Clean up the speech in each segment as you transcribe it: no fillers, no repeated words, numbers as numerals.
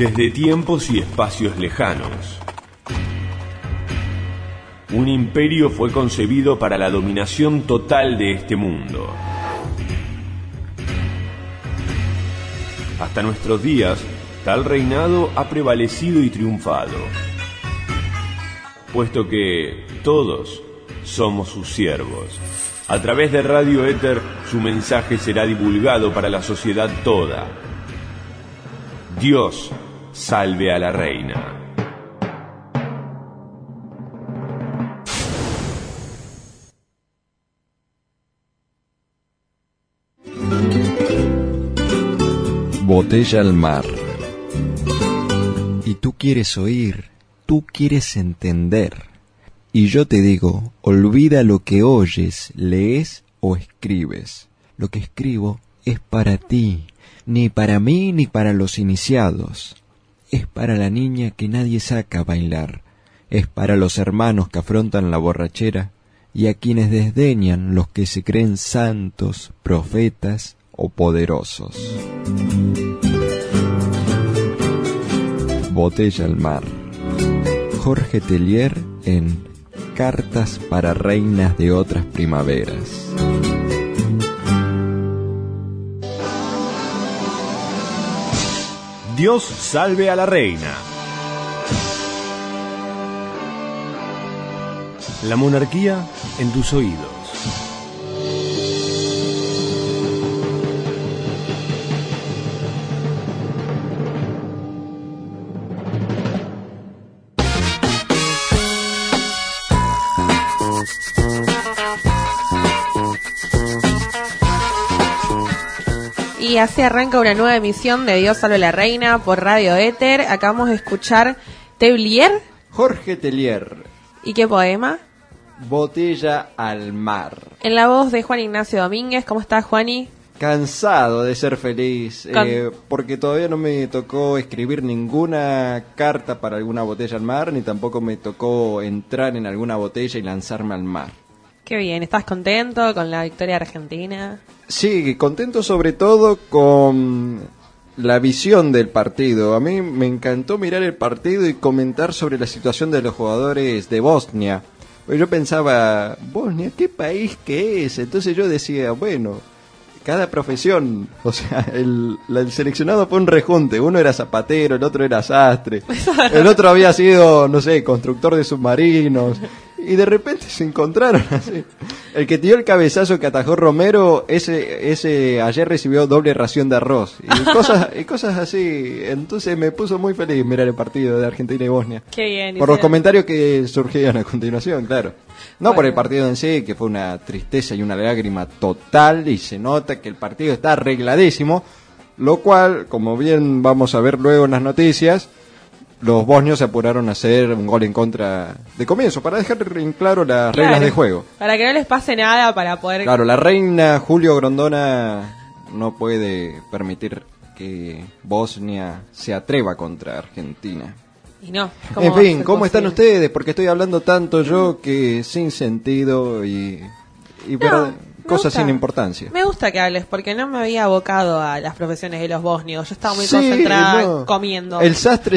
Desde tiempos y espacios lejanos, un imperio fue concebido para la dominación total de este mundo. Hasta nuestros días, tal reinado ha prevalecido y triunfado, puesto que todos somos sus siervos. A través de Radio Éter, su mensaje será divulgado para la sociedad toda. Dios salve a la reina. Botella al mar. Y tú quieres oír, tú quieres entender. Y yo te digo, olvida lo que oyes, lees o escribes. Lo que escribo es para ti, ni para mí ni para los iniciados. Es para la niña que nadie saca a bailar. Es para los hermanos que afrontan la borrachera y a quienes desdeñan los que se creen santos, profetas o poderosos. Botella al mar. Jorge Tellier en Cartas para reinas de otras primaveras. Dios salve a la reina. La monarquía en tus oídos. Y así arranca una nueva emisión de Dios salve a la reina por Radio Éter. Acabamos de escuchar Tellier. Jorge Tellier. ¿Y qué poema? Botella al mar. En la voz de Juan Ignacio Domínguez. ¿Cómo estás, Juani? Cansado de ser feliz, porque todavía no me tocó escribir ninguna carta para alguna botella al mar, ni tampoco me tocó entrar en alguna botella y lanzarme al mar. Qué bien, ¿estás contento con la victoria argentina? Sí, contento sobre todo con la visión del partido. A mí me encantó mirar el partido y comentar sobre la situación de los jugadores de Bosnia. Pues yo pensaba, Bosnia, ¿qué país que es? Entonces yo decía, bueno, cada profesión, o sea, el seleccionado fue un rejunte. Uno era zapatero, el otro era sastre, el otro había sido, no sé, constructor de submarinos. Y de repente se encontraron así. El que tiró el cabezazo que atajó Romero, ese ayer recibió doble ración de arroz. Y cosas así. Entonces me puso muy feliz mirar el partido de Argentina y Bosnia. Qué bien. Por los comentarios que surgían a continuación, claro. No bueno. Por el partido en sí, que fue una tristeza y una lágrima total. Y se nota que el partido está arregladísimo. Lo cual, como bien vamos a ver luego en las noticias, los bosnios se apuraron a hacer un gol en contra de comienzo, para dejar en claro las reglas de juego. Para que no les pase nada, para poder... Claro, la reina Julio Grondona no puede permitir que Bosnia se atreva contra Argentina. Y no. En fin, ¿cómo están ustedes? Porque estoy hablando tanto yo que sin sentido y no, cosas sin importancia. Me gusta que hables, porque no me había abocado a las profesiones de los bosnios. Yo estaba muy concentrada comiendo. El sastre,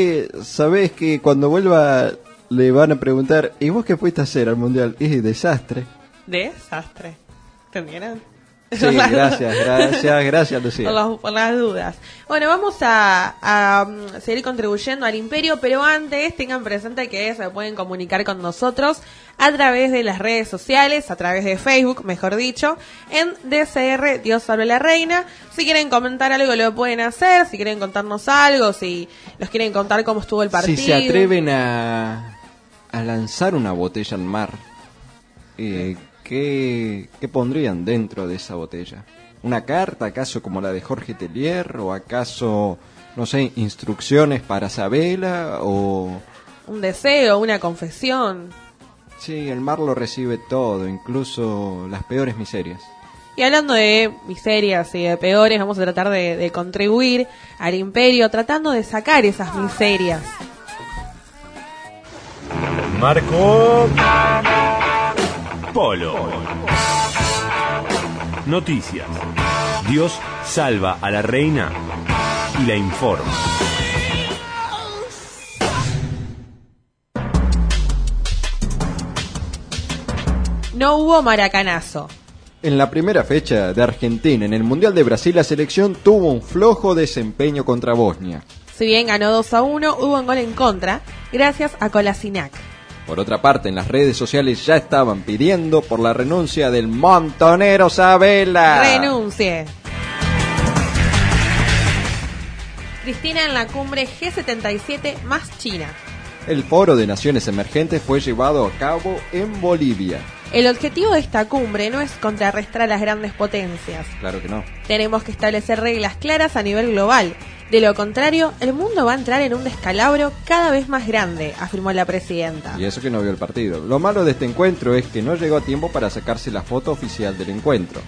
sabés que cuando vuelva le van a preguntar, ¿y vos qué fuiste a hacer al mundial? Es desastre. ¿Desastre? ¿Entendieron? Sí, gracias, Lucía. Por las dudas. Bueno, vamos a seguir contribuyendo al imperio, pero antes tengan presente que se pueden comunicar con nosotros a través de las redes sociales, a través de Facebook, mejor dicho, en DCR Dios salve a la reina. Si quieren comentar algo lo pueden hacer, si quieren contarnos algo, si nos quieren contar cómo estuvo el partido. Si se atreven a lanzar una botella al mar, ¿Qué pondrían dentro de esa botella? ¿Una carta, acaso como la de Jorge Tellier? ¿O acaso, no sé, instrucciones para Sabela? ¿O un deseo, una confesión? Sí, el mar lo recibe todo, incluso las peores miserias. Y hablando de miserias y de peores, vamos a tratar de contribuir al imperio, tratando de sacar esas miserias. Marco Polo. Noticias. Dios salva a la reina y la informa. no hubo maracanazo. En la primera fecha de Argentina en el Mundial de Brasil, la selección tuvo un flojo desempeño contra Bosnia. Si bien ganó 2-1, hubo un gol en contra, gracias a Kolasinac. Por otra parte, en las redes sociales ya estaban pidiendo por la renuncia del montonero Sabela. ¡Renuncie! Cristina en la cumbre G77 más China. El Foro de Naciones Emergentes fue llevado a cabo en Bolivia. El objetivo de esta cumbre no es contrarrestar a las grandes potencias. Claro que no. Tenemos que establecer reglas claras a nivel global. De lo contrario, el mundo va a entrar en un descalabro cada vez más grande, afirmó la presidenta. Y eso que no vio el partido. Lo malo de este encuentro es que no llegó a tiempo para sacarse la foto oficial del encuentro.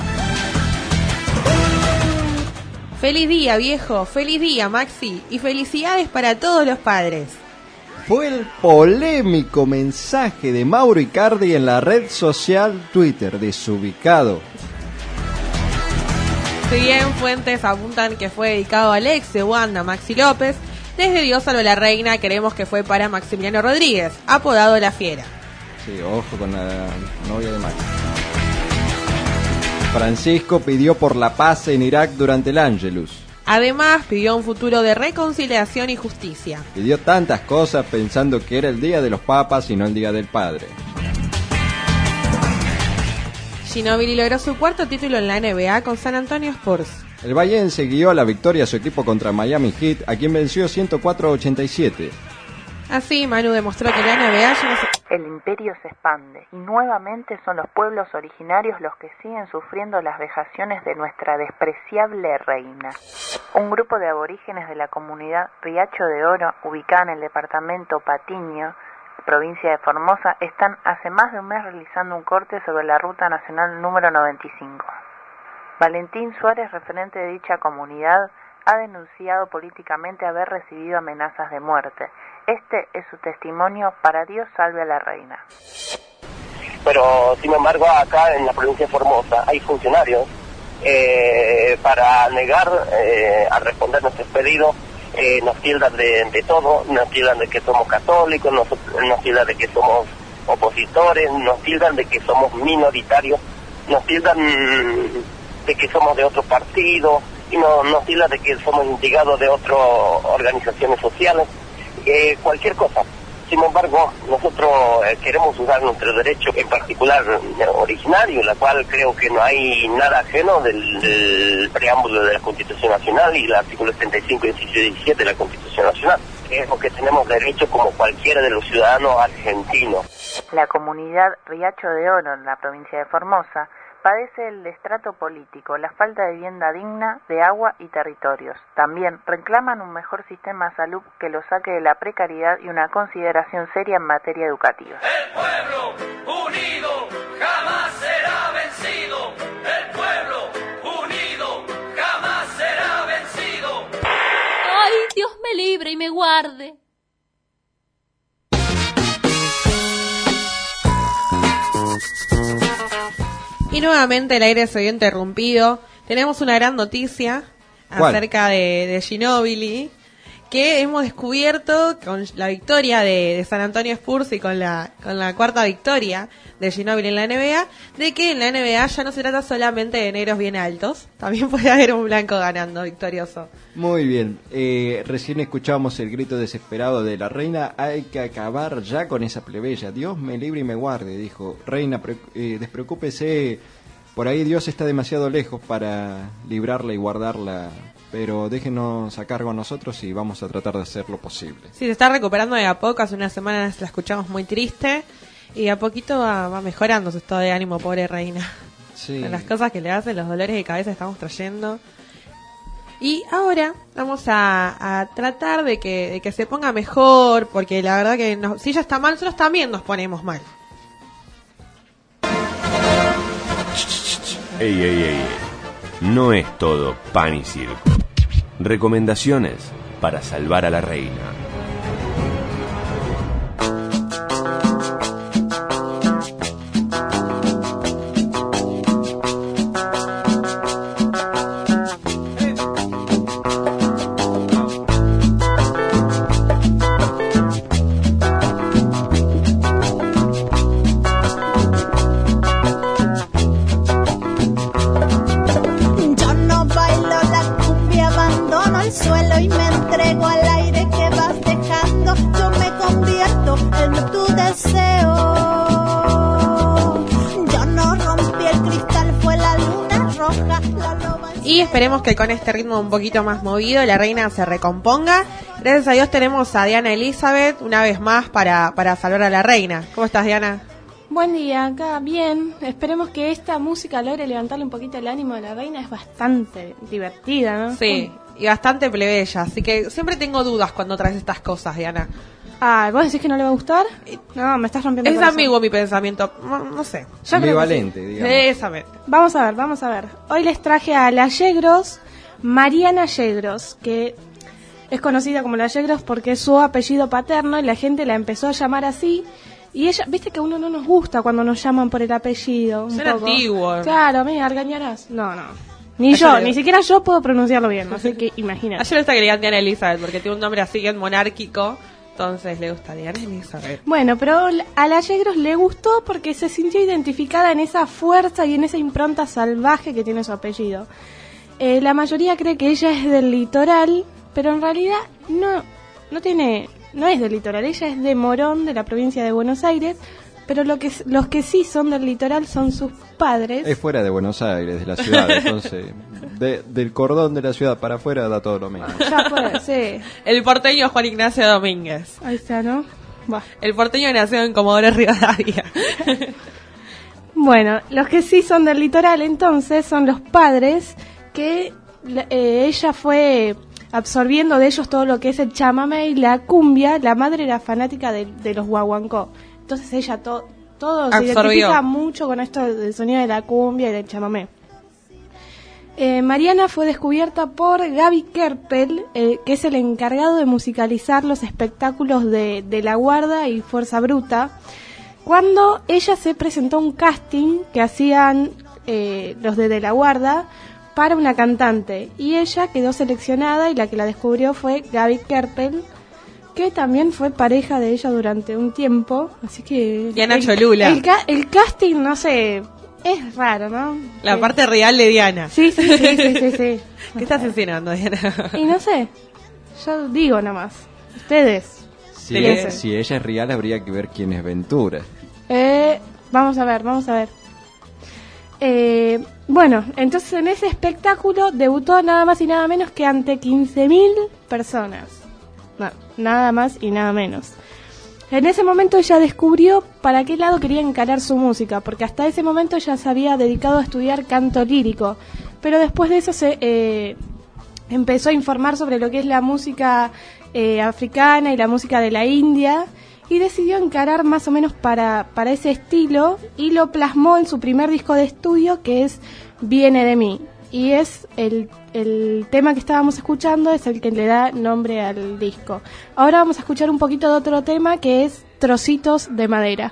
Feliz día, viejo. Feliz día, Maxi. Y felicidades para todos los padres. Fue el polémico mensaje de Mauro Icardi en la red social Twitter, desubicado. Si bien fuentes apuntan que fue dedicado a Alex de Wanda Maxi López, desde Dios salve a la reina queremos que fue para Maximiliano Rodríguez, apodado La Fiera. Sí, ojo con la novia de Maxi. Francisco pidió por la paz en Irak durante el Ángelus. Además, pidió un futuro de reconciliación y justicia. Pidió tantas cosas pensando que era el día de los papas y no el día del padre. Ginóbili logró su cuarto título en la NBA con San Antonio Spurs. El Vallense guió a la victoria a su equipo contra Miami Heat, a quien venció 104-87. Así, Manu demostró que la NBA ya no se... El imperio se expande y nuevamente son los pueblos originarios los que siguen sufriendo las vejaciones de nuestra despreciable reina. Un grupo de aborígenes de la comunidad Riacho de Oro, ubicada en el departamento Patiño, provincia de Formosa, están hace más de un mes realizando un corte sobre la ruta nacional número 95. Valentín Suárez, referente de dicha comunidad, ha denunciado políticamente haber recibido amenazas de muerte. Este es su testimonio para Dios salve a la reina. Pero, sin embargo, acá en la provincia de Formosa hay funcionarios para negar a responder nuestros pedidos. Nos tildan de todo, nos tildan de que somos católicos, nos tildan de que somos opositores, nos tildan de que somos minoritarios, nos tildan de que somos de otro partido y nos tildan de que somos instigados de otras organizaciones sociales, cualquier cosa. Sin embargo, nosotros queremos usar nuestro derecho, en particular originario, la cual creo que no hay nada ajeno del preámbulo de la Constitución Nacional y el artículo 75, inciso 17 de la Constitución Nacional. Creemos que tenemos derecho como cualquiera de los ciudadanos argentinos. La comunidad Riacho de Oro, en la provincia de Formosa, padece el destrato político, la falta de vivienda digna, de agua y territorios. También reclaman un mejor sistema de salud que los saque de la precariedad y una consideración seria en materia educativa. El pueblo unido jamás será vencido. El pueblo unido jamás será vencido. ¡Ay, Dios me libre y me guarde! Y nuevamente el aire se vio interrumpido. Tenemos una gran noticia acerca de Ginóbili, que hemos descubierto con la victoria de San Antonio Spurs y con la cuarta victoria de Ginóbili en la NBA, de que en la NBA ya no se trata solamente de negros bien altos, también puede haber un blanco ganando victorioso. Muy bien, recién escuchamos el grito desesperado de la reina: hay que acabar ya con esa plebeya, Dios me libre y me guarde, dijo. Reina, despreocúpese, por ahí Dios está demasiado lejos para librarla y guardarla, pero déjenos a cargo a nosotros y vamos a tratar de hacer lo posible. Sí, se está recuperando de a poco, hace unas semanas la escuchamos muy triste y de a poquito va mejorando su estado de ánimo, pobre reina. Sí. Con las cosas que le hacen, los dolores de cabeza que estamos trayendo. Y ahora vamos a tratar de que se ponga mejor, porque la verdad que si ella está mal, nosotros también nos ponemos mal. Ey, ey, ey. No es todo pan y circo. Recomendaciones para salvar a la reina. Y esperemos que con este ritmo un poquito más movido la reina se recomponga. Gracias a Dios tenemos a Diana Elizabeth una vez más para salvar a la reina. ¿Cómo estás, Diana? Buen día, acá bien. Esperemos que esta música logre levantarle un poquito el ánimo de la reina. Es bastante divertida, ¿no? Sí, y bastante plebeya. Así que siempre tengo dudas cuando traes estas cosas, Diana. Ah, ¿vos decís que no le va a gustar? No, me estás rompiendo el Es corazón. ambiguo mi pensamiento. No sé. Yo creo que Ambivalente, sí. digamos. Exactamente. Vamos a ver. Hoy les traje a la Yegros, Mariana Yegros, que es conocida como la Yegros porque es su apellido paterno y la gente la empezó a llamar así. Y ella, viste que a uno no nos gusta cuando nos llaman por el apellido. Un Suena poco. antiguo. Claro, me argañarás. No. Ni siquiera yo puedo pronunciarlo bien, así que imagínate. A ella le gusta que le digan Diana Elizabeth porque tiene un nombre así bien monárquico. Entonces le gusta Diana Elizabeth. Bueno, pero a la Yegros le gustó porque se sintió identificada en esa fuerza y en esa impronta salvaje que tiene su apellido. La mayoría cree que ella es del litoral, pero en realidad no es del litoral. Ella es de Morón, de la provincia de Buenos Aires, pero los que sí son del litoral son sus padres. Es fuera de Buenos Aires, de la ciudad, entonces del cordón de la ciudad para afuera da todo lo mismo. Ya puede, sí. El porteño Juan Ignacio Domínguez. Ahí está, ¿no? Va. El porteño nació en Comodoro Rivadavia. Bueno, los que sí son del litoral entonces son los padres que ella fue absorbiendo de ellos todo lo que es el chamamé y la cumbia. La madre era fanática de los guaguancó. Entonces ella todo se Absorbió. identifica mucho con esto del sonido de la cumbia y del chamamé. Mariana fue descubierta por Gaby Kerpel, que es el encargado de musicalizar los espectáculos de La Guarda y Fuerza Bruta, cuando ella se presentó a un casting que hacían los de La Guarda para una cantante, y ella quedó seleccionada y la que la descubrió fue Gaby Kerpel, que también fue pareja de ella durante un tiempo, así que... Diana Cholula. El casting, no sé, es raro, ¿no? La parte real de Diana. Sí. ¿Qué estás insinuando, Diana? Y no sé, yo digo nomás, ustedes. Si Te- ella es real, habría que ver quién es Ventura. Vamos a ver. Bueno, entonces en ese espectáculo debutó nada más y nada menos que ante 15.000 personas. No, nada más y nada menos. En ese momento ella descubrió para qué lado quería encarar su música, porque hasta ese momento ella se había dedicado a estudiar canto lírico, pero después de eso se empezó a informar sobre lo que es la música africana y la música de la India, y decidió encarar más o menos para ese estilo, y lo plasmó en su primer disco de estudio, que es Viene de mí, y es el tema que estábamos escuchando, es el que le da nombre al disco. Ahora vamos a escuchar un poquito de otro tema, que es Trocitos de Madera.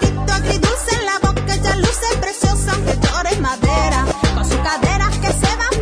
Se van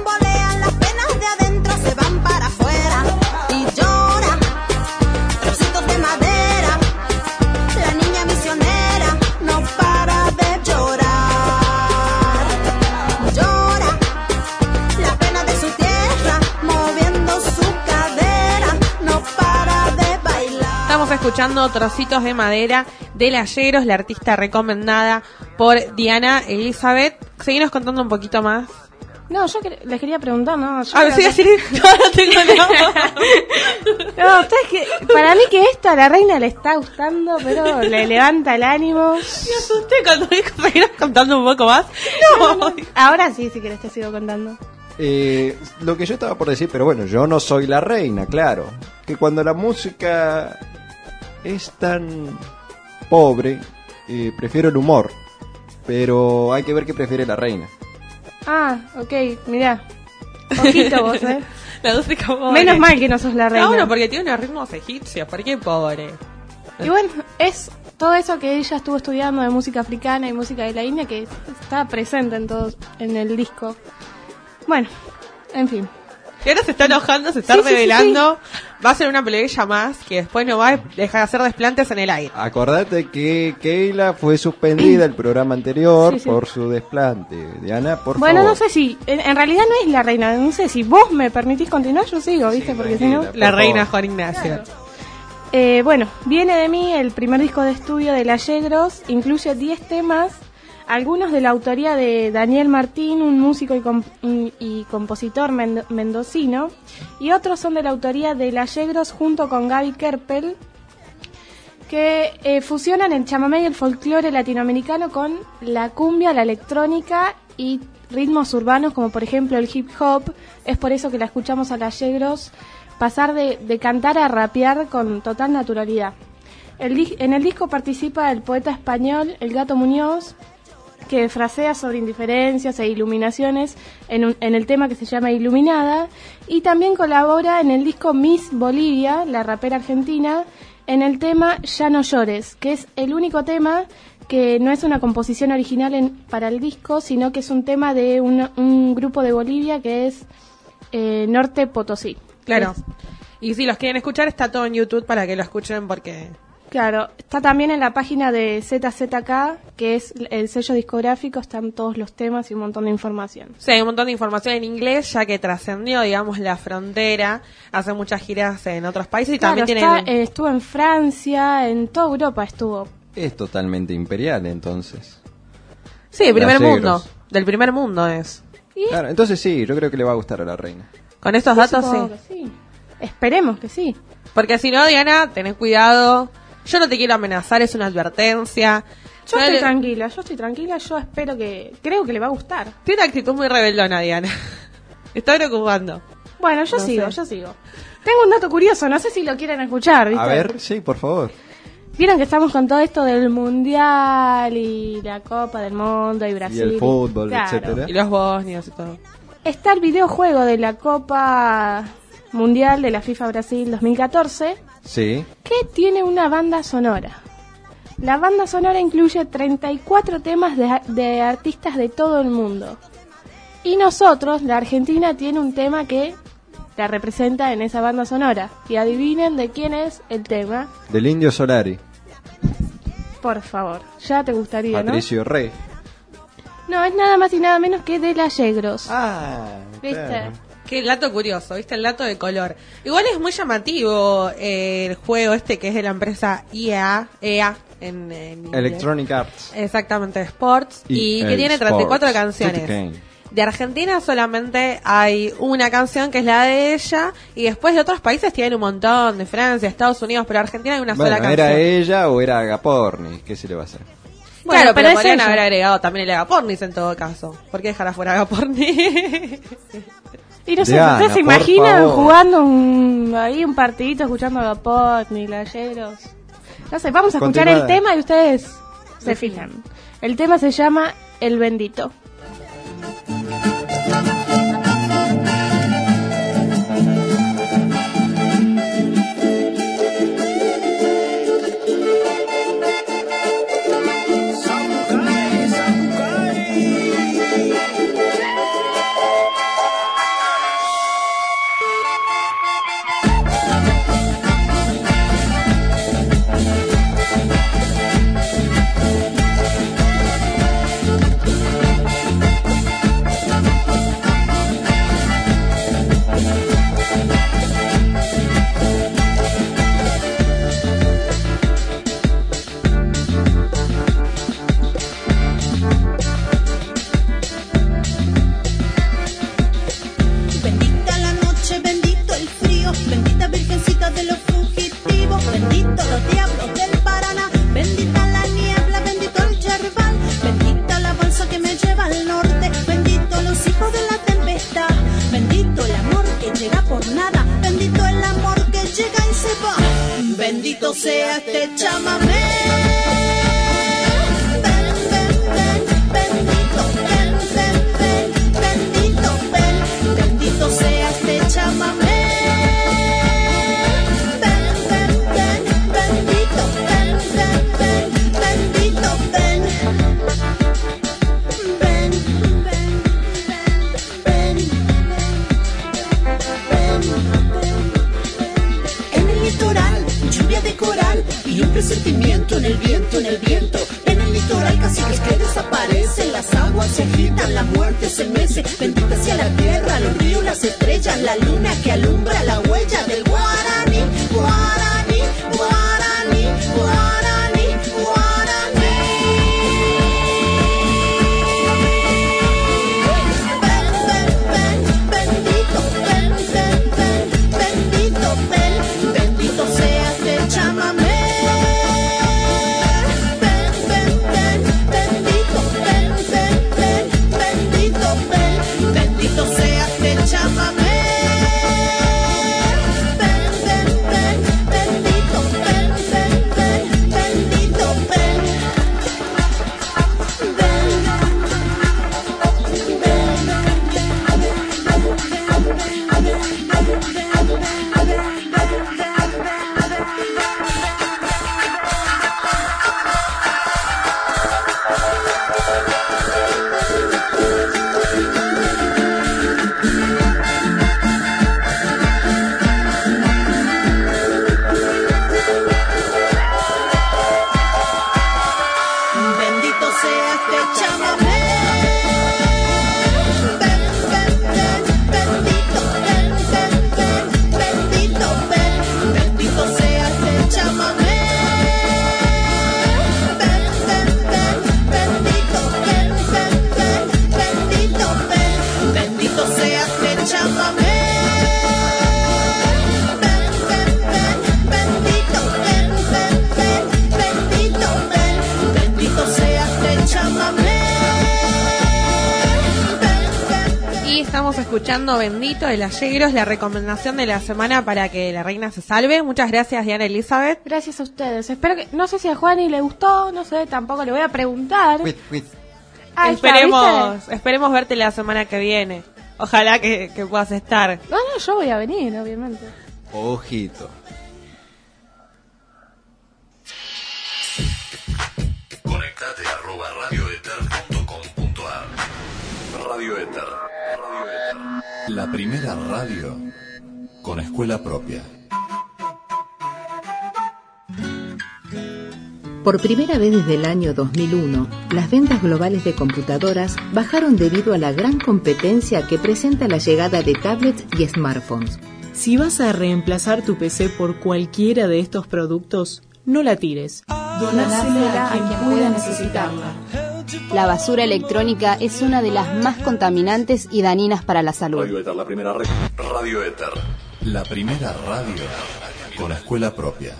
escuchando Trocitos de Madera de Layeros, la artista recomendada por Diana Elizabeth. Seguinos contando un poquito más. No, yo les quería preguntar, ¿no? Yo A ver, sí, no tengo nada. No, ustedes que para mí que esto a la reina le está gustando, pero le levanta el ánimo. Me asusté cuando dijo, seguinos contando un poco más. No. Ahora sí, si querés te sigo contando. Lo que yo estaba por decir, pero bueno, yo no soy la reina, claro. Que cuando la música es tan pobre, prefiero el humor. Pero hay que ver qué prefiere la reina. Ah, ok, mirá. Ojito vos, La música pobre. Menos mal que no sos la reina. No, bueno, porque tiene unos ritmos egipcios, ¿por qué pobre? Y bueno, es todo eso que ella estuvo estudiando de música africana y música de la India que está presente en el disco. Bueno, en fin. Y ahora se está enojando, se está revelando. Sí. Va a ser una plebeya más que después no va a dejar de hacer desplantes en el aire. Acordate que Keila fue suspendida el programa anterior por su desplante. Diana, por favor. Bueno, no sé si, en realidad no es la reina, no sé si vos me permitís continuar, yo sigo, ¿viste? Sí, porque si no... La reina Juan Ignacio. Claro. Bueno, Viene de mí, el primer disco de estudio de Layeros, incluye 10 temas, algunos de la autoría de Daniel Martín, un músico y compositor mendocino, y otros son de la autoría de Layeros junto con Gaby Kerpel, que fusionan el chamamé y el folclore latinoamericano con la cumbia, la electrónica y ritmos urbanos como por ejemplo el hip hop. Es por eso que la escuchamos a Layeros pasar de cantar a rapear con total naturalidad. En el disco participa el poeta español El Gato Muñoz, que frasea sobre indiferencias e iluminaciones en el tema que se llama Iluminada, y también colabora en el disco Miss Bolivia, la rapera argentina, en el tema Ya no llores, que es el único tema que no es una composición original para el disco, sino que es un tema de un grupo de Bolivia que es Norte Potosí. Claro. Y si los quieren escuchar, está todo en YouTube para que lo escuchen porque... Claro, está también en la página de ZZK, que es el sello discográfico, están todos los temas y un montón de información. Sí, hay un montón de información en inglés, ya que trascendió, digamos, la frontera, hace muchas giras en otros países y claro, también tiene... estuvo en Francia, en toda Europa estuvo. Es totalmente imperial, entonces. Sí, primer mundo, del primer mundo es. Claro, entonces sí, yo creo que le va a gustar a la reina. Con estos datos sí. Esperemos que sí. Porque si no, Diana, tenés cuidado... Yo no te quiero amenazar, es una advertencia. Yo estoy tranquila, yo espero creo que le va a gustar. Tiene una actitud muy rebeldona, Diana. Está preocupando. Bueno, yo sigo. Tengo un dato curioso, no sé si lo quieren escuchar, ¿viste? A ver, sí, por favor. Vieron que estamos con todo esto del Mundial y la Copa del Mundo y Brasil. Y el fútbol, claro, etcétera. Y los bosnios y todo. Está el videojuego de la Copa Mundial de la FIFA Brasil 2014. Sí. Que tiene una banda sonora. La banda sonora incluye 34 temas de artistas de todo el mundo. Y nosotros, la Argentina, tiene un tema que la representa en esa banda sonora. Y adivinen de quién es el tema. Del Indio Solari. Por favor, ya te gustaría, Patricio Rey. No, es nada más y nada menos que de Layeros. Ah, ¿viste? Claro. Qué dato curioso, ¿viste? El dato de color. Igual es muy llamativo el juego este que es de la empresa EA en Electronic Arts. Exactamente, Sports. Y que tiene 34 canciones. De Argentina solamente hay una canción que es la de ella. Y después de otros países tienen un montón, de Francia, Estados Unidos, pero Argentina hay una sola canción. ¿Era ella o era Agapornis? ¿Qué se le va a hacer? Bueno, claro, pero podrían ella. haber agregado también el Agapornis en todo caso. ¿Por qué dejar afuera Agapornis? Y no sé, Diana, ¿ustedes se imaginan jugando un partidito escuchando a Potni, Layeros? No sé, vamos a escuchar el tema y ustedes se fijan. El tema se llama El Bendito. Bendito el amor que llega por nada, bendito el amor que llega y se va. Bendito sea este chamamé. Ven, ven, ven, bendito, ven, ven, ven, bendito, ven, bendito sea este chamamé. Ven, ven, ven, bendito, ven, ven, ven, bendito, ven. Ven, ven, ven, ven, ven, ven. En el litoral, lluvia de coral y un presentimiento en el viento, en el viento. En el litoral caciques que desaparecen, las aguas se agitan, la muerte se mece. Bendita sea la tierra, los ríos, las estrellas, la luna que alumbra la huella del guaraní, guaraní, guaraní, guaraní, guaraní. Ven, ven, ven, bendito, ven, ven, ven, bendito, ven, bendito sea este chamamé. Ven, ven, ven, bendito, ven, ven, ven, bendito, ven, bendito sea este chamamé. Ven, ven, ven, bendito, ven, ven, ven, bendito, ven. Bendito sea este chamamé. Ven, ven, ven, bendito, ven, ven, ven, bendito, ven, bendito sea este chamamé. Ven, ven, ven, bendito, ven, ven, ven, bendito, ven, bendito sea este chamamé. Ven, ven, ven, bendito, ven, ven, ven, bendito, ven, bendito sea este chamamé. Y estamos escuchando Bendito de las Yegros, la recomendación de la semana para que la reina se salve. Muchas gracias, Diana Elizabeth. Gracias a ustedes. Espero que, no sé si a Juani le gustó, no sé, tampoco le voy a preguntar. Ahí está, Esperemos verte la semana que viene. Ojalá que puedas estar. No, yo voy a venir, obviamente. Ojito. Conectate @radioether.com.ar. Radio Ether. La primera radio con escuela propia. Por primera vez desde el año 2001, las ventas globales de computadoras bajaron debido a la gran competencia que presenta la llegada de tablets y smartphones. Si vas a reemplazar tu PC por cualquiera de estos productos, no la tires. Donásela a quien pueda necesitarla. La basura electrónica es una de las más contaminantes y dañinas para la salud. Radio Ether, la primera Radio Ether. La primera radio con escuela propia.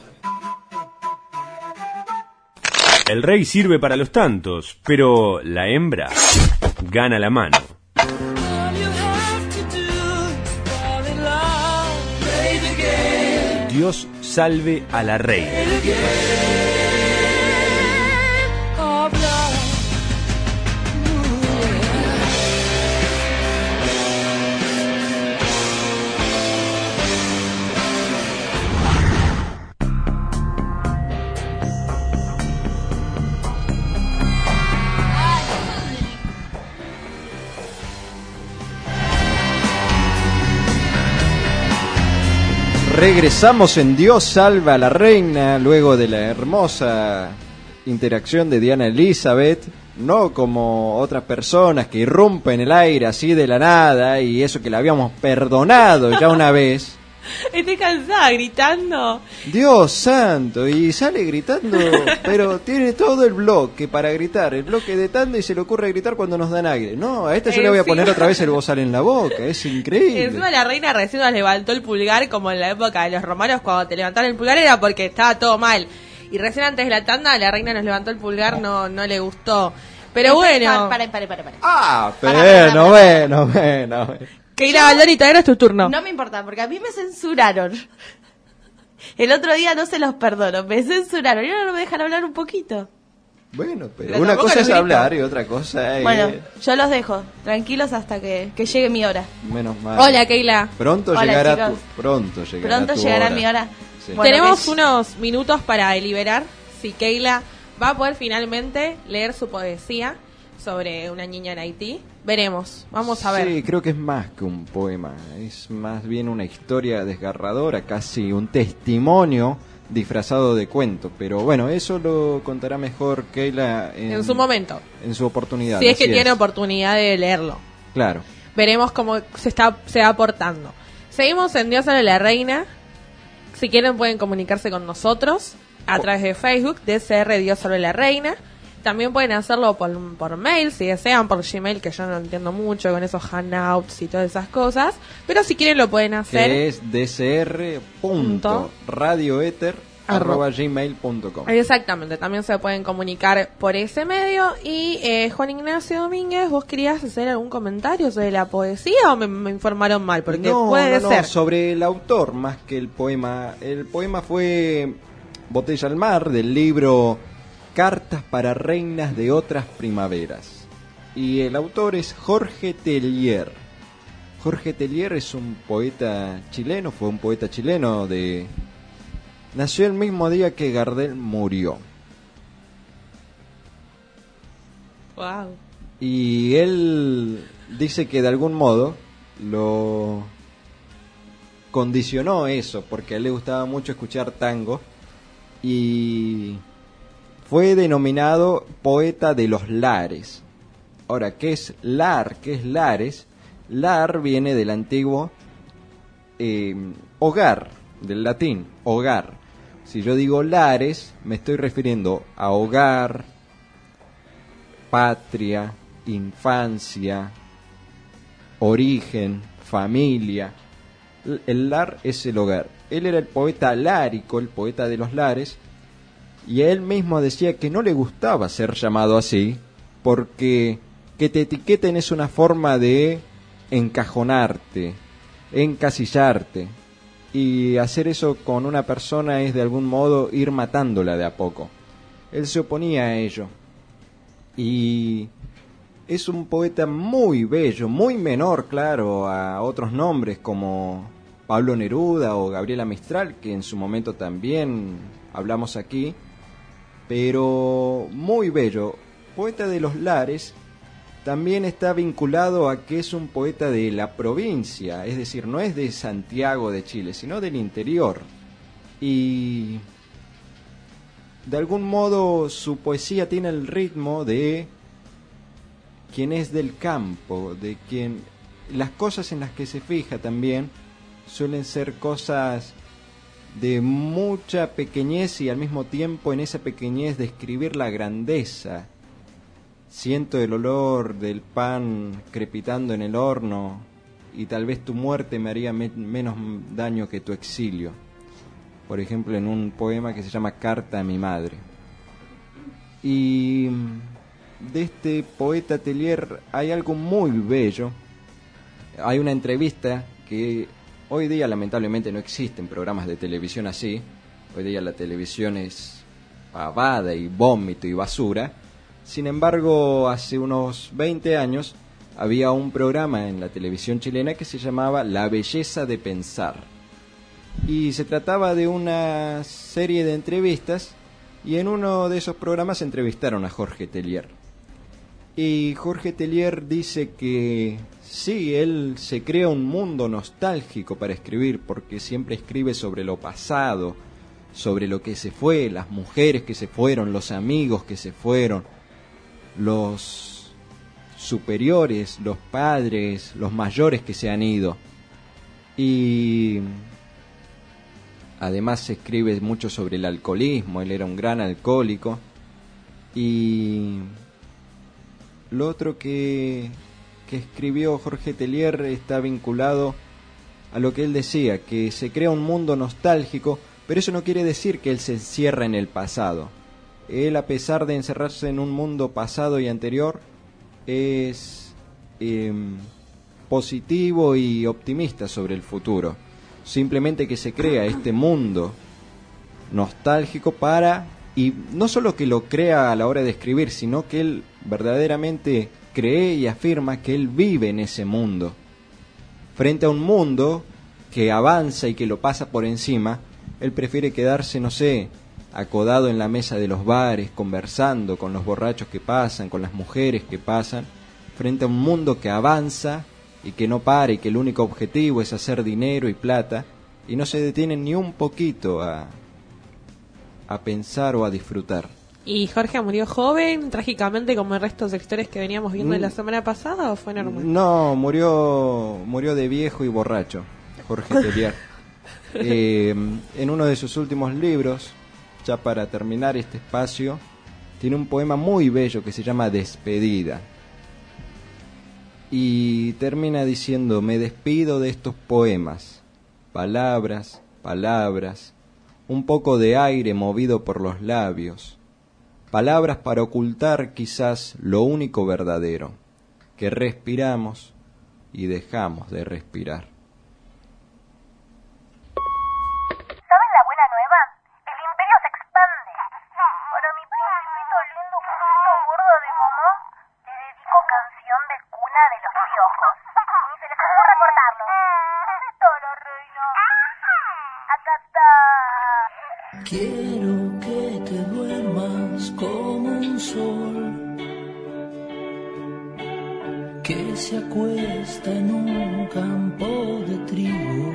El rey sirve para los tantos, pero la hembra gana la mano. Dios salve a la reina. Regresamos en Dios salva a la reina luego de la hermosa interacción de Diana Elizabeth, no como otras personas que irrumpen el aire así de la nada y eso que la habíamos perdonado ya una vez. Estoy cansada gritando. Dios santo, y sale gritando, pero tiene todo el bloque para gritar, el bloque de tanda y se le ocurre gritar cuando nos dan aire. No, a esta yo le voy a poner otra vez el bozal en la boca, es increíble. Encima la reina recién nos levantó el pulgar como en la época de los romanos, cuando te levantaron el pulgar era porque estaba todo mal. Y recién antes de la tanda la reina nos levantó el pulgar, no le gustó. Pero bueno. Pare. Ah, bueno. Keila Baldoni, todavía no es tu turno. No me importa, porque a mí me censuraron. El otro día no se los perdono, me censuraron y ahora no me dejan hablar un poquito. Bueno, pero una cosa es hablar y otra cosa es... Bueno, yo los dejo, tranquilos hasta que llegue mi hora. Menos mal. Hola, Keila. Pronto Hola, llegará chicos. pronto llegará hora. mi hora. Sí. Bueno, Tenemos unos minutos para deliberar si Keila va a poder finalmente leer su poesía sobre una niña en Haití. Veremos, vamos a ver. Sí, creo que es más que un poema, es más bien una historia desgarradora, casi un testimonio disfrazado de cuento, pero bueno, eso lo contará mejor Keila en su momento, en su oportunidad. Si es que tiene oportunidad de leerlo. Claro. Veremos cómo se va aportando. Seguimos en Dios sobre la Reina. Si quieren pueden comunicarse con nosotros a través de Facebook, DCR Dios sobre la Reina. También pueden hacerlo por mail, si desean, por Gmail, que yo no entiendo mucho con esos hangouts y todas esas cosas. Pero si quieren lo pueden hacer. Que es dcr.radioether@gmail.com. Exactamente, también se pueden comunicar por ese medio. Y Juan Ignacio Domínguez, ¿vos querías hacer algún comentario sobre la poesía o me informaron mal? Porque puede ser. Sobre el autor más que el poema. El poema fue Botella al Mar, del libro Cartas para reinas de otras primaveras. Y el autor es Jorge Tellier. Jorge Tellier es un poeta chileno, fue un poeta chileno nació el mismo día que Gardel murió. Wow. Y él dice que de algún modo lo condicionó eso, porque a él le gustaba mucho escuchar tango y fue denominado poeta de los lares. Ahora, ¿qué es lar? ¿Qué es lares? Lar viene del antiguo hogar, del latín, hogar. Si yo digo lares, me estoy refiriendo a hogar, patria, infancia, origen, familia. El lar es el hogar. Él era el poeta lárico, el poeta de los lares, y él mismo decía que no le gustaba ser llamado así, porque que te etiqueten es una forma de encajonarte, encasillarte, y hacer eso con una persona es de algún modo ir matándola de a poco. Él se oponía a ello, y es un poeta muy bello, muy menor, claro, a otros nombres como Pablo Neruda o Gabriela Mistral, que en su momento también hablamos aquí, pero muy bello. Poeta de los lares, también está vinculado a que es un poeta de la provincia, es decir, no es de Santiago de Chile, sino del interior. Y de algún modo su poesía tiene el ritmo de quien es del campo, de quien las cosas en las que se fija también suelen ser cosas de mucha pequeñez y al mismo tiempo en esa pequeñez describir la grandeza. Siento el olor del pan crepitando en el horno y tal vez tu muerte me haría menos daño que tu exilio. Por ejemplo, en un poema que se llama Carta a mi madre. Y de este poeta Tellier hay algo muy bello. Hay una entrevista que hoy día lamentablemente no existen programas de televisión así. Hoy día la televisión es pavada y vómito y basura. Sin embargo, hace unos 20 años había un programa en la televisión chilena que se llamaba La Belleza de Pensar. Y se trataba de una serie de entrevistas y en uno de esos programas entrevistaron a Jorge Tellier. Y Jorge Tellier dice que sí, él se crea un mundo nostálgico para escribir porque siempre escribe sobre lo pasado, sobre lo que se fue, las mujeres que se fueron, los amigos que se fueron, los superiores, los padres, los mayores que se han ido. Y además se escribe mucho sobre el alcoholismo, él era un gran alcohólico. Y lo otro que escribió Jorge Tellier está vinculado a lo que él decía, que se crea un mundo nostálgico, pero eso no quiere decir que él se encierra en el pasado. Él, a pesar de encerrarse en un mundo pasado y anterior, es positivo y optimista sobre el futuro. Simplemente que se crea este mundo nostálgico y no solo que lo crea a la hora de escribir, sino que él verdaderamente cree y afirma que él vive en ese mundo. Frente a un mundo que avanza y que lo pasa por encima, él prefiere quedarse, no sé, acodado en la mesa de los bares, conversando con los borrachos que pasan, con las mujeres que pasan, frente a un mundo que avanza y que no para y que el único objetivo es hacer dinero y plata, y no se detienen ni un poquito a pensar o a disfrutar. ¿Y Jorge murió joven, trágicamente, como el resto de sectores que veníamos viendo la semana pasada, o fue normal? No, murió de viejo y borracho, Jorge Tellier. En uno de sus últimos libros, ya para terminar este espacio, tiene un poema muy bello que se llama Despedida. Y termina diciendo: me despido de estos poemas, palabras, palabras, un poco de aire movido por los labios, palabras para ocultar quizás lo único verdadero, que respiramos y dejamos de respirar. ¿Saben la buena nueva? El imperio se expande. Para mi principito lindo, furito, gordo de mamá, le dedico canción de cuna de los piojos. Ni se les ocurra cortarlo. ¿Dónde está la reina? Acá está. Quiero que te duermas como un sol que se acuesta en un campo de trigo.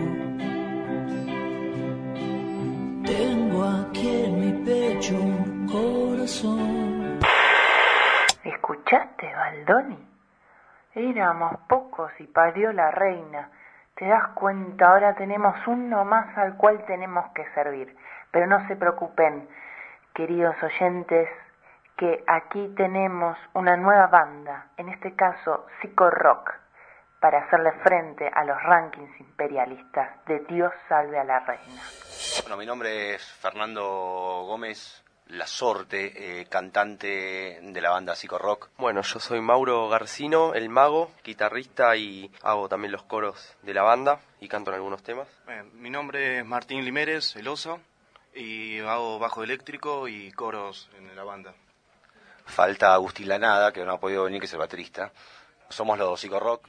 Tengo aquí en mi pecho un corazón. ¿Escuchaste, Baldoni? Éramos pocos y parió la reina. ¿Te das cuenta? Ahora tenemos uno más al cual tenemos que servir. Pero no se preocupen, queridos oyentes, que aquí tenemos una nueva banda, en este caso Psico Rock, para hacerle frente a los rankings imperialistas de Dios salve a la reina. Bueno, mi nombre es Fernando Gómez Lasorte, cantante de la banda Psico Rock. Bueno, yo soy Mauro Garcino, el mago, guitarrista, y hago también los coros de la banda y canto en algunos temas. Mi nombre es Martín Limeres, el oso, y hago bajo eléctrico y coros en la banda. Falta Agustín Lanada, que no ha podido venir, que es el baterista. Somos los Psico Rock.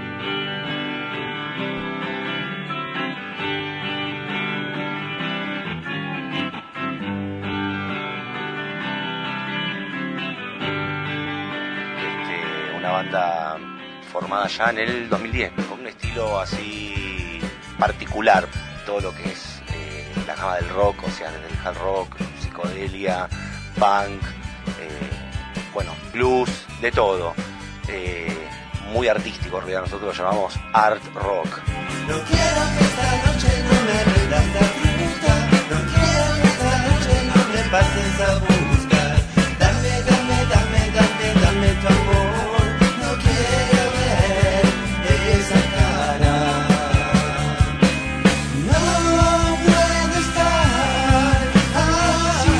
Una banda formada ya en el 2010, con un estilo así particular, todo lo que es la gama del rock, o sea, desde el hard rock, psicodelia, punk, bueno, blues, de todo, muy artístico, en realidad nosotros lo llamamos art rock. No quiero que esta noche no me rendas la fruta, no quiero que esta noche no me pases a buscar, dame tu amor, no quiero ver esa cara, no puedo estar así.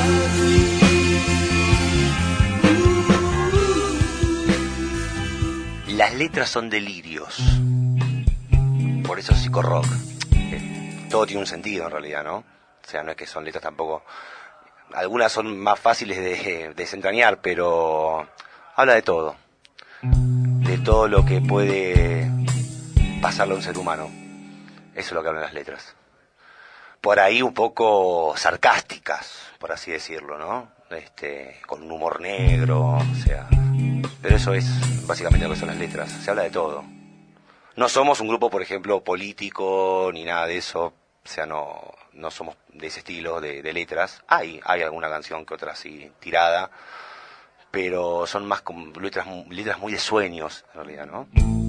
Las letras son delirios, por eso Psico Rock. Todo tiene un sentido en realidad, ¿no? O sea, no es que son letras tampoco... Algunas son más fáciles de desentrañar, pero habla de todo lo que puede pasarle a un ser humano. Eso es lo que hablan las letras. Por ahí un poco sarcásticas, por así decirlo, ¿no? Con un humor negro, o sea... Pero eso es básicamente lo que son las letras. Se habla de todo. No somos un grupo, por ejemplo, político, ni nada de eso. O sea, no somos de ese estilo de letras. Hay alguna canción que otra así tirada, pero son más como letras muy de sueños, en realidad, ¿no?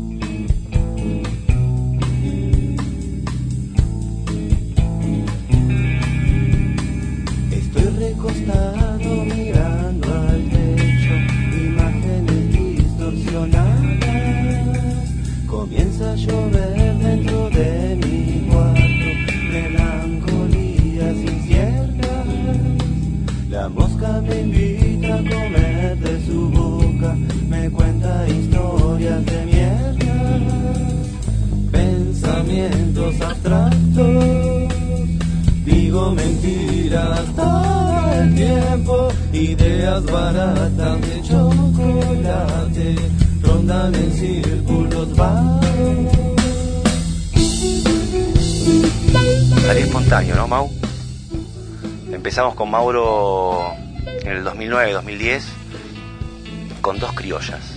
Estoy recostado mirando al techo, imágenes distorsionadas. Comienza a llover dentro de mi cuarto, melancolías inciertas. La mosca me invita a comer de su boca, me cuenta historias de mierda. pensamientos abstractos. Digo mentiras todo el tiempo, ideas baratas de chocolate rondan en círculos vagos. Salió espontáneo, ¿no, Mau? Empezamos con Mauro en el 2009-2010 con dos criollas.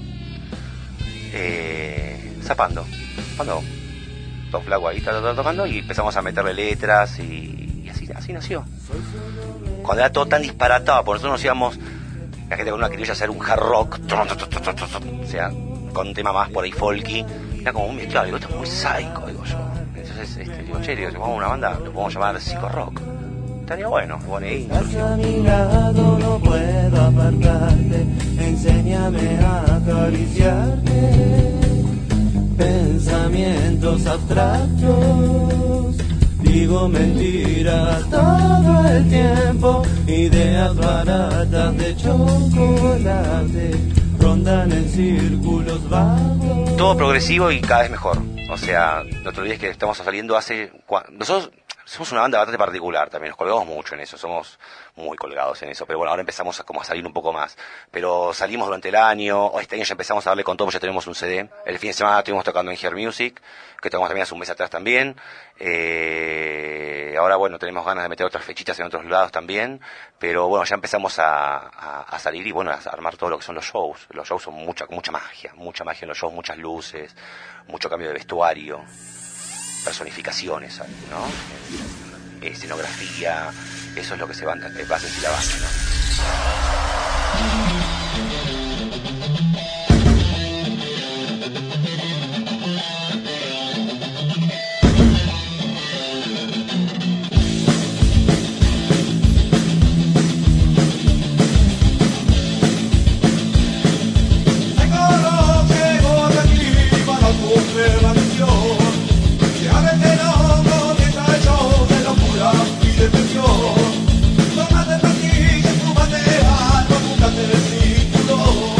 Zapando. Dos flacos ahí tocando y empezamos a meterle letras y así nació. Cuando era todo tan disparatado, por nosotros nos íbamos, la gente con una criolla a hacer un hard rock, o sea, con un tema más por ahí folky, era como un mezclado, digo, esto es muy psycho, digo yo. Entonces, digo, che, si vamos a una banda, lo podemos llamar Psycho Rock. Estaría bueno, ahí surgió. A mi lado no puedo apartarte, enséñame a acariciarte. Pensamientos abstractos, digo mentiras todo el tiempo, ideas baratas de chocolate rondan en círculos vagos. Todo progresivo y cada vez mejor. O sea, no te olvides que estamos saliendo nosotros somos una banda bastante particular también, nos colgamos mucho en eso, somos muy colgados en eso, pero bueno, ahora empezamos a salir un poco más, pero salimos durante el año, este año ya empezamos a darle con todo, ya tenemos un CD, el fin de semana estuvimos tocando en Hear Music, que tocamos también hace un mes atrás también, ahora bueno, tenemos ganas de meter otras fechitas en otros lados también, pero bueno, ya empezamos a salir y bueno, a armar todo lo que son los shows son mucha magia en los shows, muchas luces, mucho cambio de vestuario, personificaciones, ¿no? Escenografía, eso es lo que se va a sentir la banda, ¿no? Tómate pastillas, fúmate algo, búscate el círculo.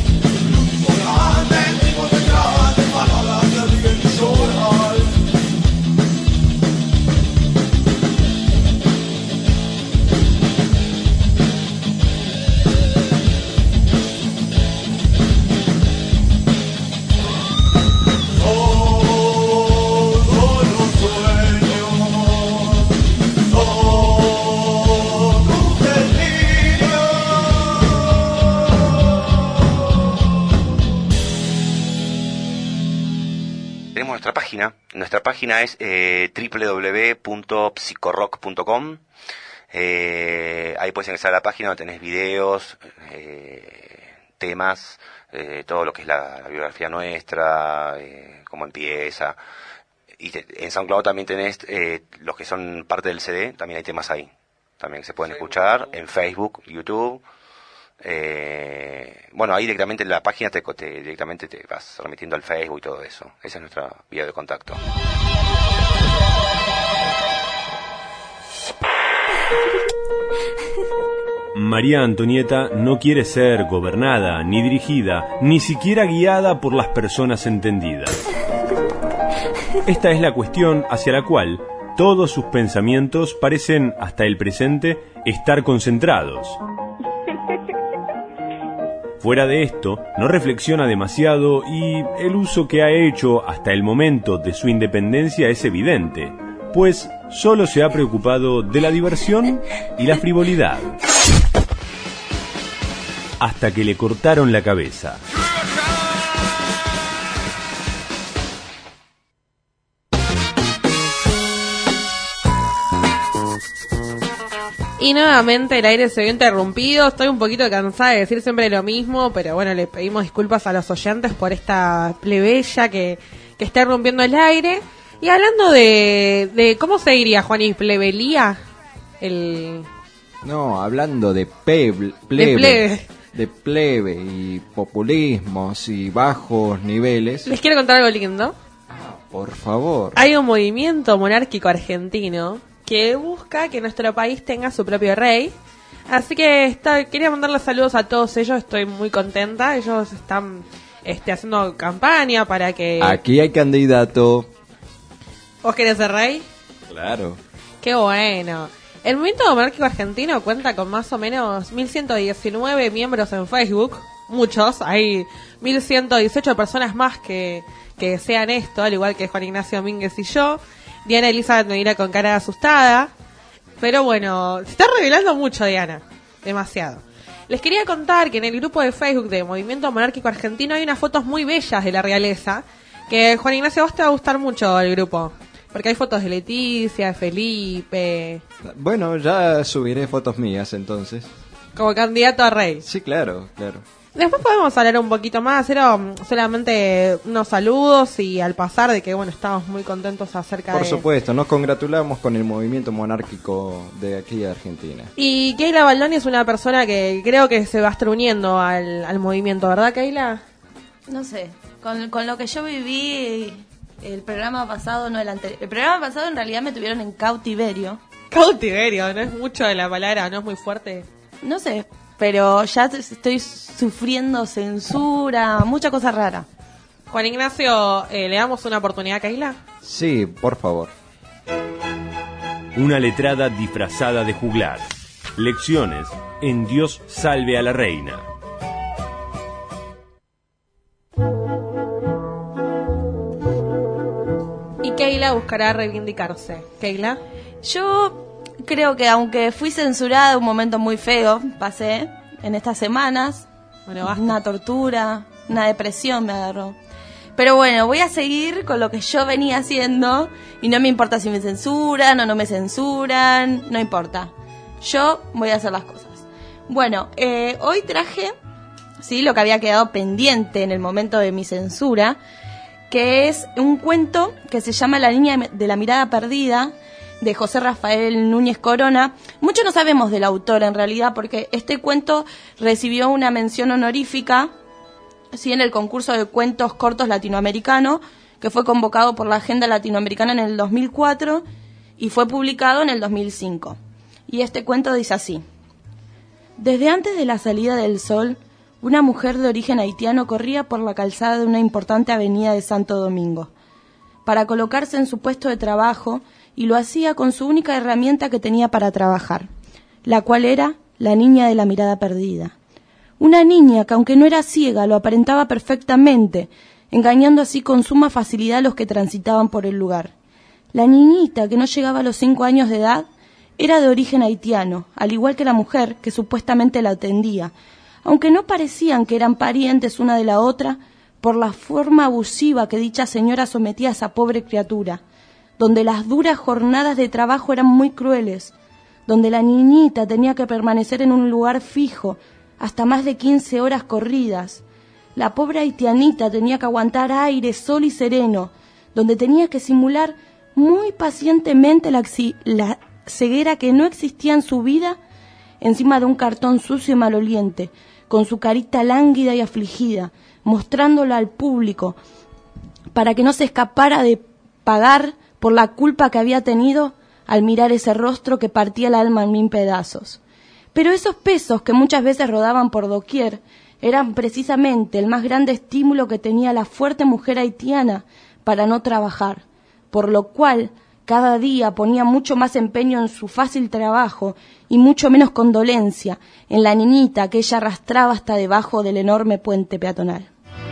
Nuestra página es www.psychorock.com. Ahí puedes ingresar a la página donde tenés videos, temas, todo lo que es la biografía nuestra, cómo empieza. Y en SoundCloud también tenés los que son parte del CD, también hay temas ahí. También se pueden escuchar en Facebook, YouTube. Bueno, ahí directamente en la página directamente te vas remitiendo al Facebook y todo eso. Esa es nuestra vía de contacto. María Antonieta no quiere ser gobernada, ni dirigida, ni siquiera guiada por las personas entendidas. Esta es la cuestión hacia la cual todos sus pensamientos parecen, hasta el presente, estar concentrados. Fuera de esto, no reflexiona demasiado y el uso que ha hecho hasta el momento de su independencia es evidente, pues solo se ha preocupado de la diversión y la frivolidad. Hasta que le cortaron la cabeza. Y nuevamente el aire se vio interrumpido. Estoy un poquito cansada de decir siempre lo mismo, pero bueno, le pedimos disculpas a los oyentes por esta plebeya que está rompiendo el aire. Y hablando de ¿cómo se diría, Juaní? ¿Plebelía? No, hablando de plebe y populismos y bajos niveles. Les quiero contar algo lindo. Por favor. Hay un movimiento monárquico argentino que busca que nuestro país tenga su propio rey. Así que quería mandarles saludos a todos ellos, estoy muy contenta. Ellos están haciendo campaña para que... Aquí hay candidato. ¿Vos querés ser rey? Claro. Qué bueno. El movimiento monárquico argentino cuenta con más o menos 1.119 miembros en Facebook. Muchos, hay 1.118 personas más que desean esto, al igual que Juan Ignacio Domínguez y yo. Diana Elizabeth me mira con cara asustada. Pero bueno, se está revelando mucho, Diana. Demasiado. Les quería contar que en el grupo de Facebook de Movimiento Monárquico Argentino hay unas fotos muy bellas de la realeza. Que Juan Ignacio, a vos te va a gustar mucho el grupo. Porque hay fotos de Leticia, de Felipe. Bueno, ya subiré fotos mías entonces. Como candidato a rey. Sí, claro, claro. Después podemos hablar un poquito más, era solamente unos saludos y al pasar de que, bueno, estamos muy contentos acerca Por de... supuesto, nos congratulamos con el movimiento monárquico de aquí de Argentina. Y Keila Baldoni es una persona que creo que se va a estar uniendo al movimiento, ¿verdad, Keila? No sé, con lo que yo viví el programa pasado, no el anterior. El programa pasado en realidad me tuvieron en cautiverio. Cautiverio, no es mucho de la palabra, no es muy fuerte. No sé, pero ya estoy sufriendo censura, mucha cosa rara. Juan Ignacio, ¿le damos una oportunidad a Keila? Sí, por favor. Una letrada disfrazada de juglar. Lecciones en Dios salve a la reina. Y Keila buscará reivindicarse. Keila. Yo creo que aunque fui censurada, un momento muy feo pasé en estas semanas. Bueno, basta. Una tortura, una depresión me agarró. Pero bueno, voy a seguir con lo que yo venía haciendo y no me importa si me censuran o no me censuran, no importa. Yo voy a hacer las cosas. Bueno, hoy traje, sí, lo que había quedado pendiente en el momento de mi censura, que es un cuento que se llama La niña de la mirada perdida, de José Rafael Núñez Corona. Mucho no sabemos del autor en realidad, porque este cuento recibió una mención honorífica, sí, en el concurso de cuentos cortos latinoamericano, que fue convocado por la Agenda Latinoamericana en el 2004 y fue publicado en el 2005. Y este cuento dice así: desde antes de la salida del sol, una mujer de origen haitiano corría por la calzada de una importante avenida de Santo Domingo para colocarse en su puesto de trabajo, y lo hacía con su única herramienta que tenía para trabajar, la cual era la niña de la mirada perdida. Una niña que, aunque no era ciega, lo aparentaba perfectamente, engañando así con suma facilidad a los que transitaban por el lugar. La niñita, que no llegaba a los 5 años de edad, era de origen haitiano, al igual que la mujer que supuestamente la atendía, aunque no parecían que eran parientes una de la otra, por la forma abusiva que dicha señora sometía a esa pobre criatura, donde las duras jornadas de trabajo eran muy crueles, donde la niñita tenía que permanecer en un lugar fijo hasta más de 15 horas corridas. La pobre haitianita tenía que aguantar aire, sol y sereno, donde tenía que simular muy pacientemente la ceguera que no existía en su vida, encima de un cartón sucio y maloliente, con su carita lánguida y afligida, mostrándola al público, para que no se escapara de pagar por la culpa que había tenido al mirar ese rostro que partía el alma en 1000 pedazos. Pero esos pesos que muchas veces rodaban por doquier eran precisamente el más grande estímulo que tenía la fuerte mujer haitiana para no trabajar, por lo cual cada día ponía mucho más empeño en su fácil trabajo y mucho menos condolencia en la niñita que ella arrastraba hasta debajo del enorme puente peatonal.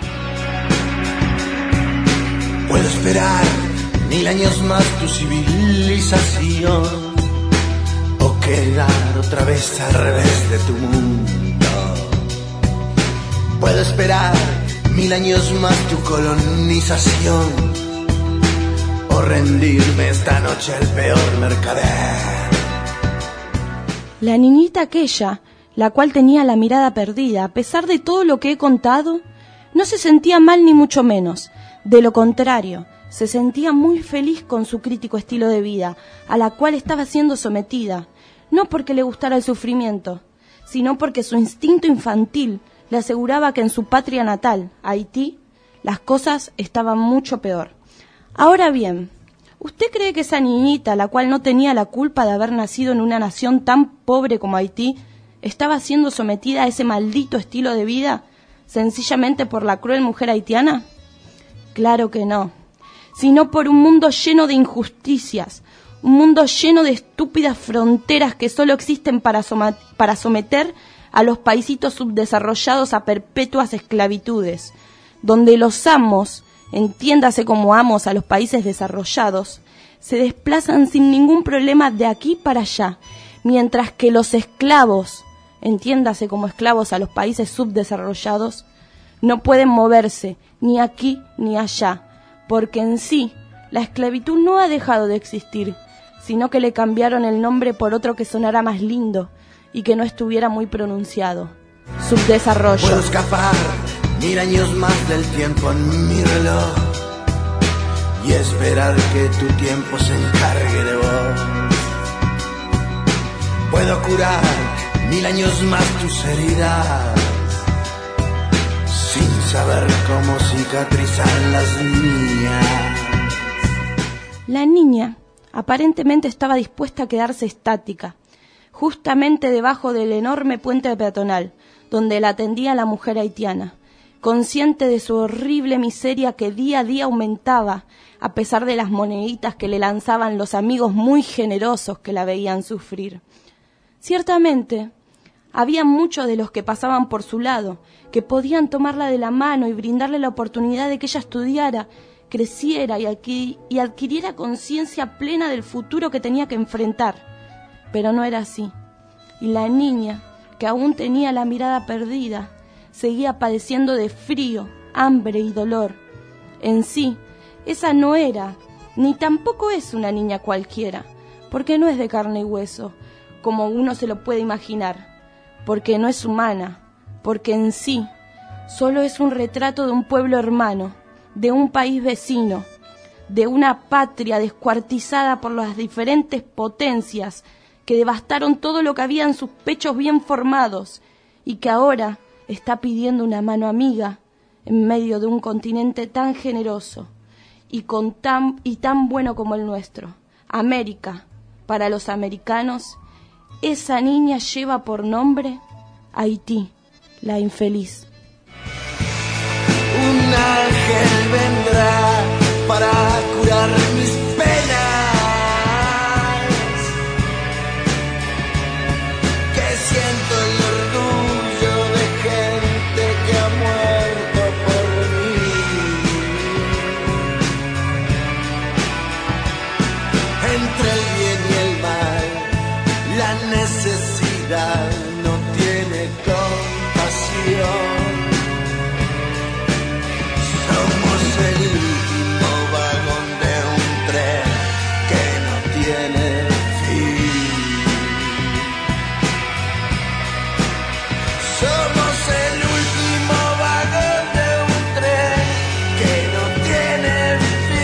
Puedo esperar 1000 años más tu civilización, o quedar otra vez al revés de tu mundo. Puedo esperar 1000 años más tu colonización, o rendirme esta noche al peor mercader. La niñita aquella, la cual tenía la mirada perdida, a pesar de todo lo que he contado, no se sentía mal ni mucho menos. De lo contrario, se sentía muy feliz con su crítico estilo de vida, a la cual estaba siendo sometida, no porque le gustara el sufrimiento, sino porque su instinto infantil le aseguraba que en su patria natal, Haití, las cosas estaban mucho peor. Ahora bien, ¿usted cree que esa niñita, la cual no tenía la culpa de haber nacido en una nación tan pobre como Haití, estaba siendo sometida a ese maldito estilo de vida, sencillamente por la cruel mujer haitiana? Claro que no. sino por un mundo lleno de injusticias, un mundo lleno de estúpidas fronteras que solo existen para someter a los paisitos subdesarrollados a perpetuas esclavitudes, donde los amos, entiéndase como amos a los países desarrollados, se desplazan sin ningún problema de aquí para allá, mientras que los esclavos, entiéndase como esclavos a los países subdesarrollados, no pueden moverse ni aquí ni allá, porque en sí la esclavitud no ha dejado de existir, sino que le cambiaron el nombre por otro que sonara más lindo y que no estuviera muy pronunciado. Subdesarrollo. Puedo escapar 1000 años más del tiempo en mi reloj y esperar que tu tiempo se encargue de vos. Puedo curar 1000 años más tus heridas sin saber cómo cicatrizar las mías. La niña aparentemente estaba dispuesta a quedarse estática, justamente debajo del enorme puente peatonal, donde la atendía la mujer haitiana, consciente de su horrible miseria que día a día aumentaba, a pesar de las moneditas que le lanzaban los amigos muy generosos que la veían sufrir. Ciertamente, había muchos de los que pasaban por su lado, que podían tomarla de la mano y brindarle la oportunidad de que ella estudiara, creciera y adquiriera conciencia plena del futuro que tenía que enfrentar. Pero no era así. Y la niña, que aún tenía la mirada perdida, seguía padeciendo de frío, hambre y dolor. En sí, esa no era, ni tampoco es una niña cualquiera, porque no es de carne y hueso, como uno se lo puede imaginar, porque no es humana, porque en sí solo es un retrato de un pueblo hermano, de un país vecino, de una patria descuartizada por las diferentes potencias que devastaron todo lo que había en sus pechos bien formados y que ahora está pidiendo una mano amiga en medio de un continente tan generoso y tan bueno como el nuestro. América, para los americanos, esa niña lleva por nombre Haití, la infeliz. Un ángel vendrá para curar mis penas, que siento el orgullo de gente que ha muerto por mí. Entre el bien y el mal, la necesidad no tiene compasión. Somos el último vagón de un tren que no tiene fin. Somos el último vagón de un tren que no tiene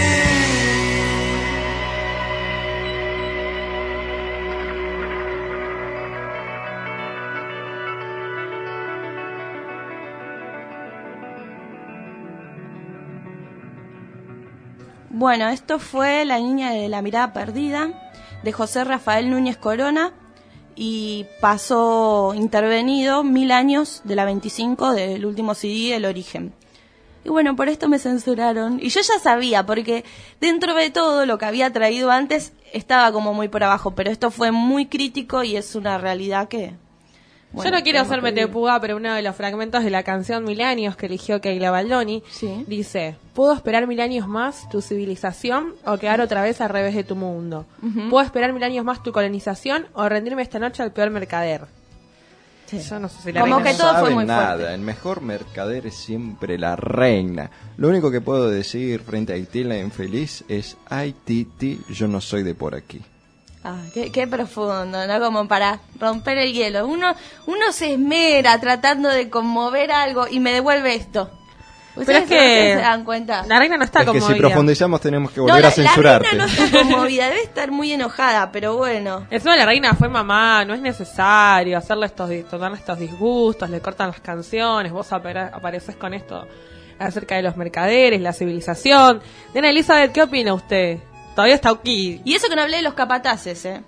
Bueno, esto fue La niña de la mirada perdida, de José Rafael Núñez Corona, y pasó intervenido 1000 años de la 25 del último CD, El Origen. Y bueno, por esto me censuraron. Y yo ya sabía, porque dentro de todo lo que había traído antes estaba como muy por abajo, pero esto fue muy crítico y es una realidad que... Bueno, yo no quiero hacerme tepuga, pero uno de los fragmentos de la canción 1000 años que eligió Keila Baldoni dice: ¿puedo esperar 1000 años más tu civilización o quedar otra vez al revés de tu mundo? ¿Puedo esperar 1000 años más tu colonización o rendirme esta noche al peor mercader? Yo no sé si la como reina que todo fue muy nada, fuerte. El mejor mercader es siempre la reina. Lo único que puedo decir frente a Haití, la infeliz, es: Haití, yo no soy de por aquí. Ah, qué profundo, ¿no? Como para romper el hielo. Uno se esmera tratando de conmover algo y me devuelve esto. Pero es que se dan cuenta. La reina no está conmovida. Es que si profundizamos tenemos que volver a censurarte. La reina no está conmovida, debe estar muy enojada, pero bueno. Encima la reina fue mamá, no es necesario hacerle tomar estos disgustos, le cortan las canciones, vos apareces con esto acerca de los mercaderes, la civilización. Diana Elizabeth, ¿qué opina usted? Todavía está aquí. Y eso que no hablé de los capataces,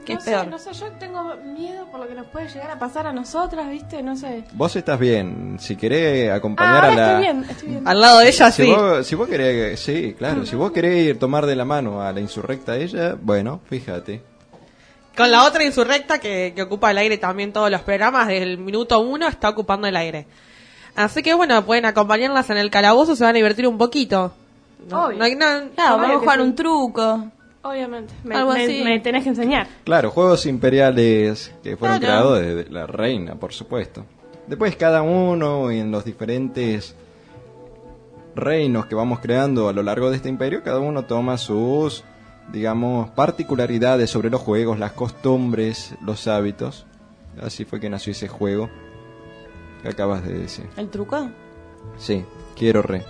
¿Qué no es peor? sé, no sé, yo tengo miedo por lo que nos puede llegar a pasar a nosotras, ¿viste? No sé. Vos estás bien. Si querés acompañar a la... Estoy bien. Al lado de ella, si sí. Si vos querés... Sí, claro. Si vos querés ir tomar de la mano a la insurrecta ella, bueno, fíjate. Con la otra insurrecta que ocupa el aire también todos los programas, desde el minuto 1 está ocupando el aire. Así que bueno, pueden acompañarlas en el calabozo, se van a divertir un poquito. Obvio. No hay nada. Claro, vamos a jugar sí. un truco. Obviamente. Algo así. Me tenés que enseñar. Claro, juegos imperiales que fueron Claro. creados desde la reina, por supuesto. Después cada uno en los diferentes reinos que vamos creando a lo largo de este imperio, cada uno toma sus, digamos, particularidades sobre los juegos, las costumbres, los hábitos. Así fue que nació ese juego que acabas de decir. ¿El truco? Sí, quiero re.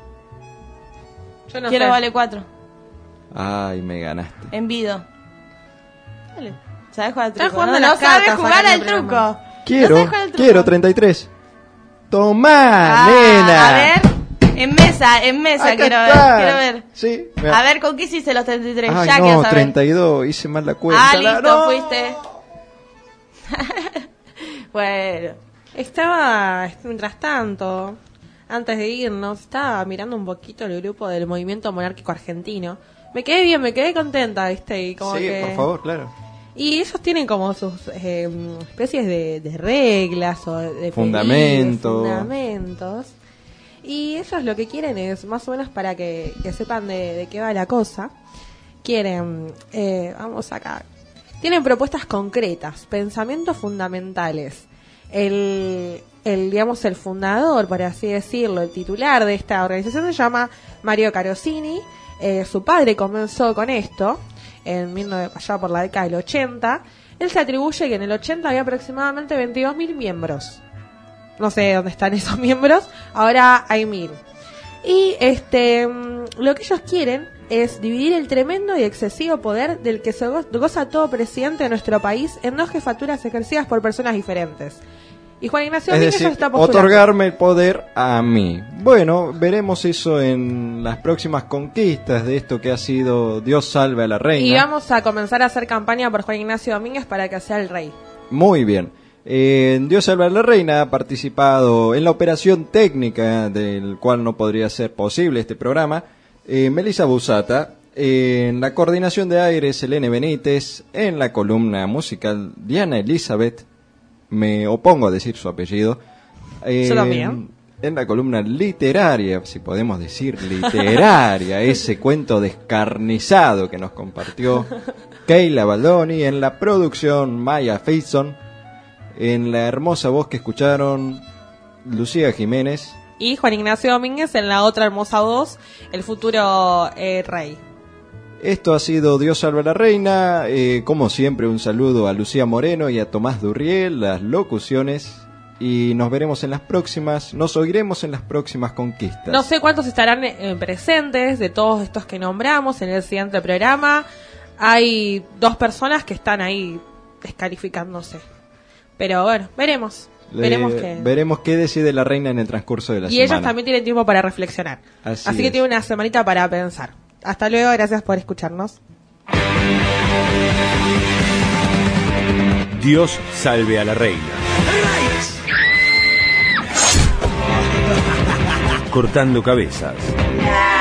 Yo no Quiero sé. vale 4. Ay, me ganaste. Envido. Dale. ¿Sabes jugar al Estás truco? jugando No las sabes cartas jugar acá en al el programa. truco. Quiero 33. Tomá, Ah, nena. a ver, en mesa Acá quiero está. ver, quiero ver. Sí, A ver, ¿con qué hiciste los 33? Ay, Ya quiero no, saber. 32, hice mal la cuenta. Ah, listo, No. fuiste. Bueno. Estaba, mientras tanto, antes de irnos, estaba mirando un poquito el grupo del movimiento monárquico argentino. Me quedé bien, me quedé contenta, ¿viste? Y como Sí, que... por favor, claro. Y ellos tienen como sus especies de reglas o de Fundamentos. fundamentos. Y ellos lo que quieren es, más o menos para que sepan de qué va la cosa, quieren, vamos acá, tienen propuestas concretas, pensamientos fundamentales. Digamos, el fundador, por así decirlo, el titular de esta organización se llama Mario Carosini. Su padre comenzó con esto allá por la década del 80. Él se atribuye que en el 80 había aproximadamente 22.000 miembros. No sé dónde están esos miembros, ahora hay 1.000. Y lo que ellos quieren es dividir el tremendo y excesivo poder del que se goza todo presidente de nuestro país en 2 jefaturas ejercidas por personas diferentes. Y Juan Ignacio Es Domínguez decir, está postulando. otorgarme el poder a mí. Bueno, veremos eso en las próximas conquistas de esto que ha sido Dios salve a la reina. Y vamos a comenzar a hacer campaña por Juan Ignacio Domínguez para que sea el rey. Muy bien. Dios salve a la reina ha participado en la operación técnica, del cual no podría ser posible este programa, Melissa Busata, en la coordinación de aire Selene Benítez, en la columna musical Diana Elizabeth, me opongo a decir su apellido, Yo también. en la columna literaria, si podemos decir literaria, ese cuento descarnizado que nos compartió Keila Baldoni, en la producción Maya Faison, en la hermosa voz que escucharon Lucía Jiménez Y Juan Ignacio Domínguez en la otra hermosa voz, el futuro rey. Esto ha sido Dios salve a la reina. Como siempre, un saludo a Lucía Moreno y a Tomás Durriel, las locuciones. Y nos veremos en las próximas, nos oiremos en las próximas conquistas. No sé cuántos estarán presentes de todos estos que nombramos en el siguiente programa. Hay 2 personas que están ahí descalificándose. Pero bueno, veremos. Veremos qué decide la reina en el transcurso de la y semana. ellos también tienen tiempo para reflexionar. Así que es. tienen una semanita para pensar. Hasta luego, gracias por escucharnos. Dios salve a la reina. Cortando cabezas.